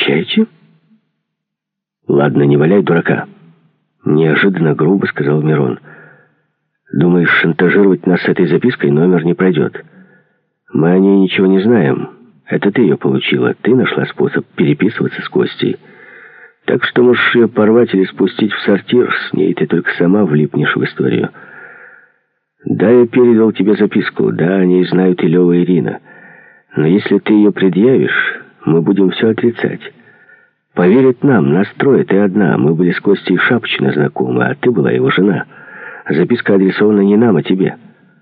Скучаете? Ладно, не валяй дурака. Неожиданно грубо сказал Мирон. Думаешь, шантажировать нас с этой запиской номер не пройдет? Мы о ней ничего не знаем. Это ты ее получила. Ты нашла способ переписываться с Костей. Так что можешь ее порвать или спустить в сортир. С ней ты только сама влипнешь в историю. Да, я передал тебе записку. Да, о ней знают и Лева, и Ирина. Но если ты ее предъявишь, мы будем все отрицать. Поверят нам, нас трое, ты одна. Мы были с Костей шапочно знакомы, а ты была его жена. Записка адресована не нам, а тебе.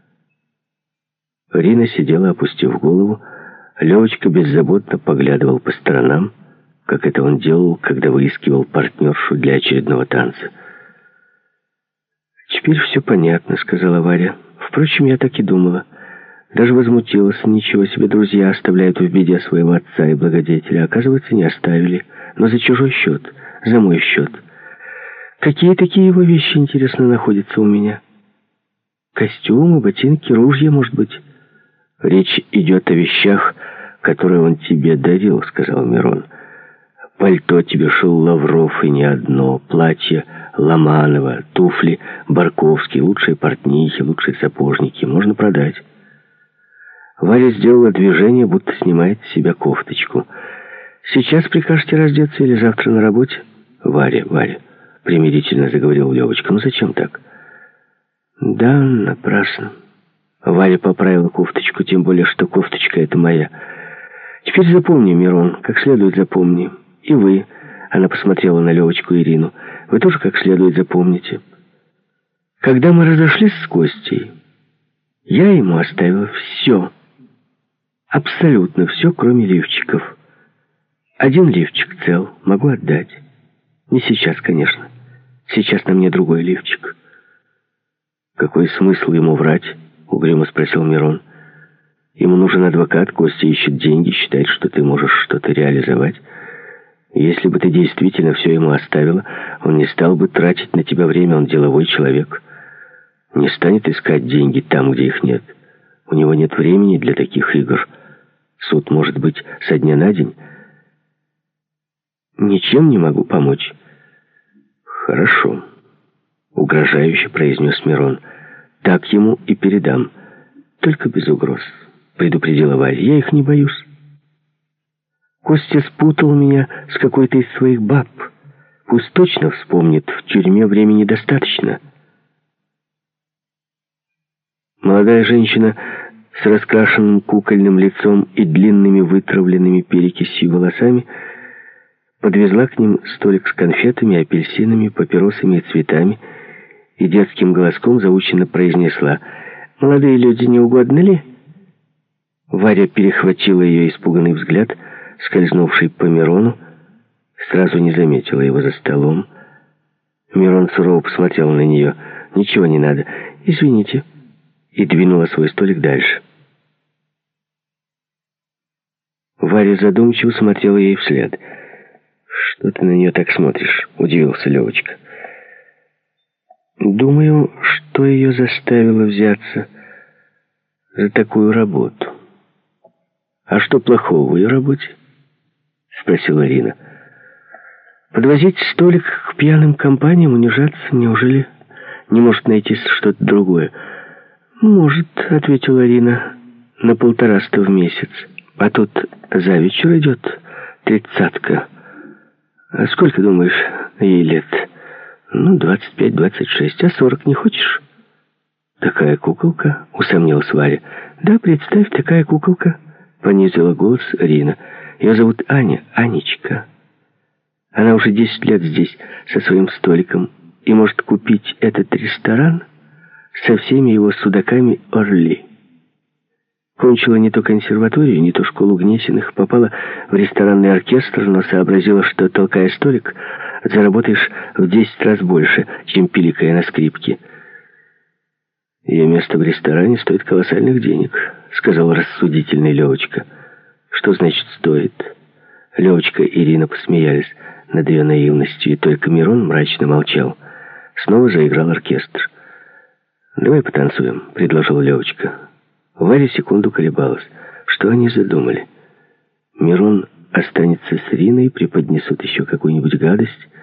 Рина сидела, опустив голову. Левочка беззаботно поглядывал по сторонам, как это он делал, когда выискивал партнершу для очередного танца. «Теперь все понятно», — сказала Варя. «Впрочем, я так и думала. Даже возмутилась. Ничего себе, друзья оставляют в беде своего отца и благодетеля. Оказывается, не оставили. Но за чужой счет, за мой счет. Какие такие его вещи, интересно, находятся у меня? Костюмы, ботинки, ружья, может быть?» «Речь идет о вещах, которые он тебе дарил», — сказал Мирон. «Пальто тебе шил Лавров, и не одно, платье Ломанова, туфли Барковский, лучшие портнихи, лучшие сапожники. Можно продать». Варя сделала движение, будто снимает с себя кофточку. «Сейчас прикажете раздеться или завтра на работе?» «Варя, примирительно заговорил Левочка. Ну зачем так?» «Да, напрасно». Варя поправила кофточку, тем более, что кофточка эта моя. «Теперь запомни, Мирон, как следует запомни. И вы», — она посмотрела на Левочку и Ирину, — «вы тоже как следует запомните. Когда мы разошлись с Костей, я ему оставила все. Абсолютно все, кроме лифчиков. Один лифчик цел, могу отдать. Не сейчас, конечно. Сейчас на мне другой лифчик». «Какой смысл ему врать?» — угрюмо спросил Мирон. «Ему нужен адвокат, Костя ищет деньги, считает, что ты можешь что-то реализовать. Если бы ты действительно все ему оставила, он не стал бы тратить на тебя время, он деловой человек. Не станет искать деньги там, где их нет. У него нет времени для таких игр. Суд может быть со дня на день. Ничем не могу помочь». «Хорошо», — угрожающе произнес Мирон. «Так ему и передам. Только без угроз», — предупредила Варя. «Я их не боюсь. Костя спутал меня с какой-то из своих баб. Пусть точно вспомнит, в тюрьме времени достаточно». Молодая женщина с раскрашенным кукольным лицом и длинными вытравленными перекисью волосами подвезла к ним столик с конфетами, апельсинами, папиросами и цветами и детским голоском заученно произнесла: «Молодые люди, не угодно ли?» Варя перехватила ее испуганный взгляд, скользнувший по Мирону, сразу не заметила его за столом. Мирон сурово посмотрел на нее. «Ничего не надо. Извините», и двинула свой столик дальше. Варя задумчиво смотрела ей вслед. «Что ты на нее так смотришь?» — удивился Левочка. «Думаю, что ее заставило взяться за такую работу». «А что плохого в ее работе?» — спросила Ирина. «Подвозить столик к пьяным компаниям, унижаться, неужели не может найтись что-то другое?» «Может», — ответила Ирина, — «на 1,5 в месяц. А тут за вечер идет 30-ка. А сколько, думаешь, ей лет?» «Ну, 25-26. А 40 не хочешь?» «Такая куколка?» — усомнилась Варя. «Да, представь, такая куколка», — понизила голос Рина. «Ее зовут Аня, Анечка. Она уже 10 лет здесь со своим столиком и может купить этот ресторан со всеми его судаками Орли. Кончила не то консерваторию, не то школу Гнесиных, попала в ресторанный оркестр, но сообразила, что, толкая столик, заработаешь в 10 раз больше, чем пиликая на скрипке. «Ее место в ресторане стоит колоссальных денег», — сказал рассудительный Левочка. «Что значит «стоит»?» Левочка и Ирина посмеялись над ее наивностью, и только Мирон мрачно молчал. Снова заиграл оркестр. «Давай потанцуем», — предложил Левочка. Варя секунду колебалась. Что они задумали? Мирон останется с Риной, преподнесут еще какую-нибудь гадость.